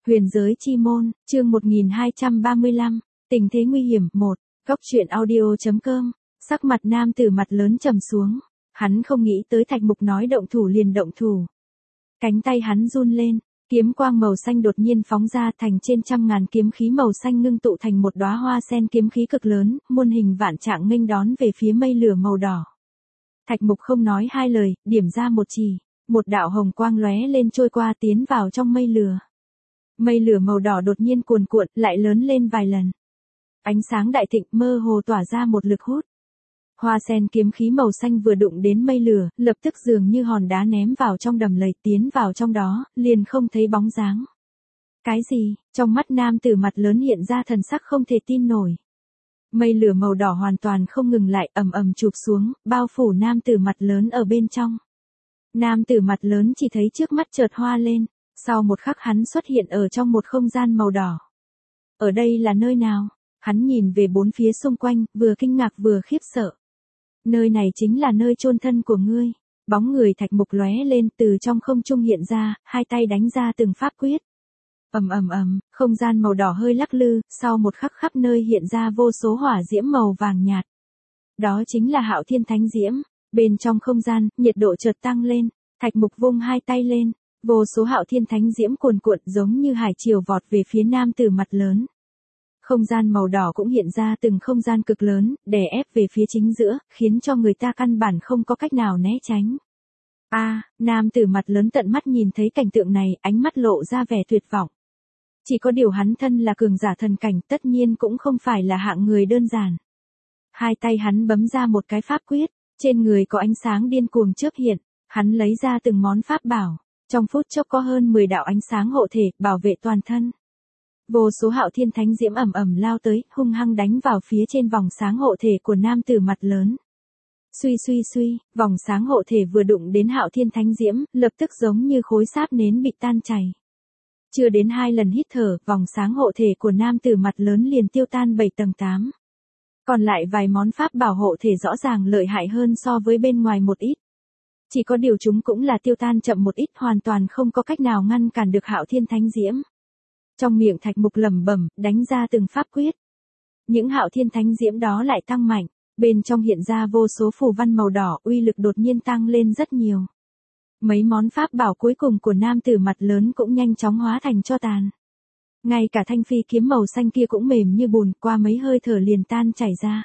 Huyền giới chi môn, chương 1235, tình thế nguy hiểm 1, góc truyện audio.com, sắc mặt nam tử mặt lớn trầm xuống, hắn không nghĩ tới Thạch Mục nói động thủ liền động thủ. Cánh tay hắn run lên, kiếm quang màu xanh đột nhiên phóng ra thành trên trăm ngàn kiếm khí màu xanh ngưng tụ thành một đóa hoa sen kiếm khí cực lớn, muôn hình vạn trạng nghênh đón về phía mây lửa màu đỏ. Thạch Mục không nói hai lời, điểm ra một chỉ, một đạo hồng quang lóe lên trôi qua tiến vào trong mây lửa. Mây lửa màu đỏ đột nhiên cuồn cuộn, lại lớn lên vài lần. Ánh sáng đại thịnh mơ hồ tỏa ra một lực hút. Hoa sen kiếm khí màu xanh vừa đụng đến mây lửa, lập tức dường như hòn đá ném vào trong đầm lầy, tiến vào trong đó, liền không thấy bóng dáng. Cái gì? Trong mắt nam tử mặt lớn hiện ra thần sắc không thể tin nổi. Mây lửa màu đỏ hoàn toàn không ngừng lại, ầm ầm chụp xuống, bao phủ nam tử mặt lớn ở bên trong. Nam tử mặt lớn chỉ thấy trước mắt chợt hoa lên, sau một khắc hắn xuất hiện ở trong một không gian màu đỏ. Ở đây là nơi nào? Hắn nhìn về bốn phía xung quanh, vừa kinh ngạc vừa khiếp sợ. Nơi này chính là nơi chôn thân của ngươi. Bóng người Thạch Mục lóe lên từ trong không trung hiện ra, hai tay đánh ra từng pháp quyết. Ầm ầm ầm, không gian màu đỏ hơi lắc lư, sau một khắc khắp nơi hiện ra vô số hỏa diễm màu vàng nhạt. Đó chính là Hạo Thiên Thánh Diễm. Bên trong không gian, nhiệt độ chợt tăng lên, Thạch Mục vung hai tay lên, vô số Hạo Thiên Thánh Diễm cuồn cuộn giống như hải triều vọt về phía nam tử mặt lớn. Không gian màu đỏ cũng hiện ra từng không gian cực lớn, đè ép về phía chính giữa, khiến cho người ta căn bản không có cách nào né tránh. Nam tử mặt lớn tận mắt nhìn thấy cảnh tượng này, ánh mắt lộ ra vẻ tuyệt vọng. Chỉ có điều hắn thân là cường giả thần cảnh, tất nhiên cũng không phải là hạng người đơn giản. Hai tay hắn bấm ra một cái pháp quyết, trên người có ánh sáng điên cuồng chớp hiện, hắn lấy ra từng món pháp bảo, trong phút chốc có hơn 10 đạo ánh sáng hộ thể, bảo vệ toàn thân. Vô số Hạo Thiên Thánh Diễm ầm ầm lao tới, hung hăng đánh vào phía trên vòng sáng hộ thể của nam tử mặt lớn. Suy suy suy, vòng sáng hộ thể vừa đụng đến Hạo Thiên Thánh Diễm, lập tức giống như khối sáp nến bị tan chảy. Chưa đến 2 lần hít thở, vòng sáng hộ thể của nam tử mặt lớn liền tiêu tan 7 tầng 8. Còn lại vài món pháp bảo hộ thể rõ ràng lợi hại hơn so với bên ngoài một ít. Chỉ có điều chúng cũng là tiêu tan chậm một ít, hoàn toàn không có cách nào ngăn cản được Hạo Thiên Thánh Diễm. Trong miệng Thạch Mục lẩm bẩm, đánh ra từng pháp quyết. Những Hạo Thiên Thánh Diễm đó lại tăng mạnh, bên trong hiện ra vô số phù văn màu đỏ, uy lực đột nhiên tăng lên rất nhiều. Mấy món pháp bảo cuối cùng của nam tử mặt lớn cũng nhanh chóng hóa thành tro tàn. Ngay cả thanh phi kiếm màu xanh kia cũng mềm như bùn, qua mấy hơi thở liền tan chảy ra.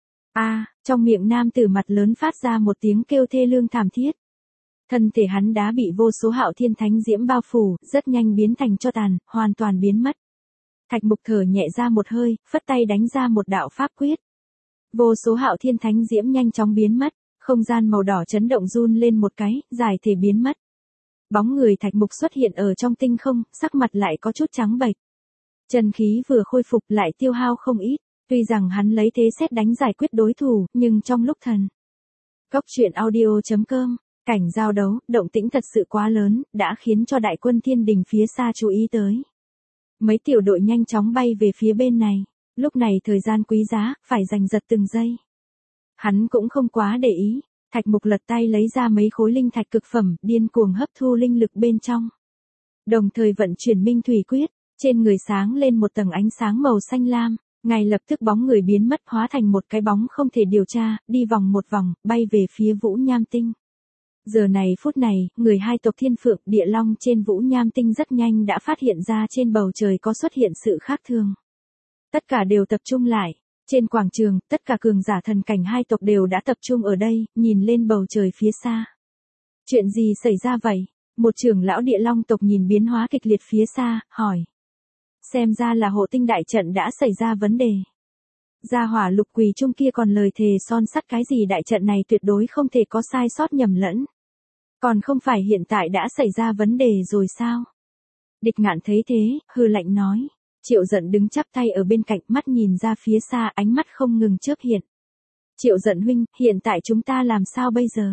Trong miệng nam tử mặt lớn phát ra một tiếng kêu thê lương thảm thiết. Thân thể hắn đã bị vô số Hạo Thiên Thánh Diễm bao phủ, rất nhanh biến thành tro tàn, hoàn toàn biến mất. Thạch Mục thở nhẹ ra một hơi, phất tay đánh ra một đạo pháp quyết. Vô số Hạo Thiên Thánh Diễm nhanh chóng biến mất, không gian màu đỏ chấn động run lên một cái, giải thể biến mất. Bóng người Thạch Mục xuất hiện ở trong tinh không, sắc mặt lại có chút trắng bệch. Chân khí vừa khôi phục lại tiêu hao không ít, tuy rằng hắn lấy thế sét đánh giải quyết đối thủ, nhưng trong lúc thần. Góc truyện audio.com, cảnh giao đấu, động tĩnh thật sự quá lớn, đã khiến cho đại quân thiên đình phía xa chú ý tới. Mấy tiểu đội nhanh chóng bay về phía bên này, lúc này thời gian quý giá, phải giành giật từng giây. Hắn cũng không quá để ý, Thạch Mục lật tay lấy ra mấy khối linh thạch cực phẩm, điên cuồng hấp thu linh lực bên trong. Đồng thời vận chuyển Minh Thủy Quyết, trên người sáng lên một tầng ánh sáng màu xanh lam, ngay lập tức bóng người biến mất hóa thành một cái bóng không thể điều tra, đi vòng một vòng, bay về phía Vũ Nham Tinh. Giờ này phút này, người hai tộc Thiên Phượng Địa Long trên Vũ Nham Tinh rất nhanh đã phát hiện ra trên bầu trời có xuất hiện sự khác thường. Tất cả đều tập trung lại. Trên quảng trường, tất cả cường giả thần cảnh hai tộc đều đã tập trung ở đây, nhìn lên bầu trời phía xa. Chuyện gì xảy ra vậy? Một trưởng lão Địa Long tộc nhìn biến hóa kịch liệt phía xa, hỏi. Xem ra là hộ tinh đại trận đã xảy ra vấn đề. Gia hỏa Lục Quỳ Trung kia còn lời thề son sắt cái gì đại trận này tuyệt đối không thể có sai sót nhầm lẫn. Còn không phải hiện tại đã xảy ra vấn đề rồi sao? Địch Ngạn thấy thế, hừ lạnh nói. Triệu Dận đứng chắp tay ở bên cạnh, mắt nhìn ra phía xa, ánh mắt không ngừng chớp hiện. Triệu Dận huynh, hiện tại chúng ta làm sao bây giờ?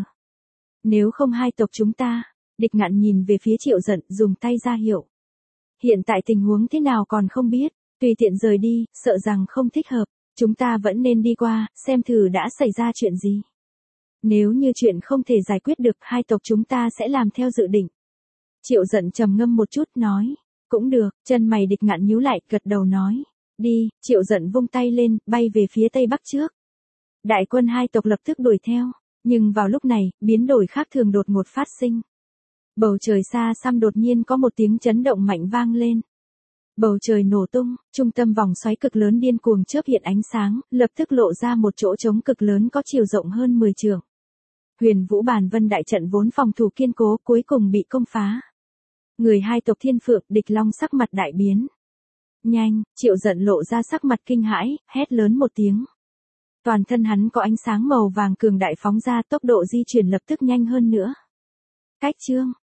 Nếu không hai tộc chúng ta, Địch Ngạn nhìn về phía Triệu Dận, dùng tay ra hiệu. Hiện tại tình huống thế nào còn không biết, tùy tiện rời đi, sợ rằng không thích hợp, chúng ta vẫn nên đi qua, xem thử đã xảy ra chuyện gì. Nếu như chuyện không thể giải quyết được, hai tộc chúng ta sẽ làm theo dự định. Triệu Dận trầm ngâm một chút, nói. Cũng được, chân mày Địch Ngạn nhíu lại, gật đầu nói. Đi, Triệu Giận vung tay lên, bay về phía tây bắc trước. Đại quân hai tộc lập tức đuổi theo. Nhưng vào lúc này, biến đổi khác thường đột ngột phát sinh. Bầu trời xa xăm đột nhiên có một tiếng chấn động mạnh vang lên. Bầu trời nổ tung, trung tâm vòng xoáy cực lớn điên cuồng chớp hiện ánh sáng, lập tức lộ ra một chỗ trống cực lớn có chiều rộng hơn 10 trượng. Huyền Vũ Bàn Vân đại trận vốn phòng thủ kiên cố cuối cùng bị công phá. Người hai tộc Thiên Phượng, Địch Long sắc mặt đại biến. Nhanh, Triệu Giận lộ ra sắc mặt kinh hãi, hét lớn một tiếng. Toàn thân hắn có ánh sáng màu vàng cường đại phóng ra, tốc độ di chuyển lập tức nhanh hơn nữa. Cách chương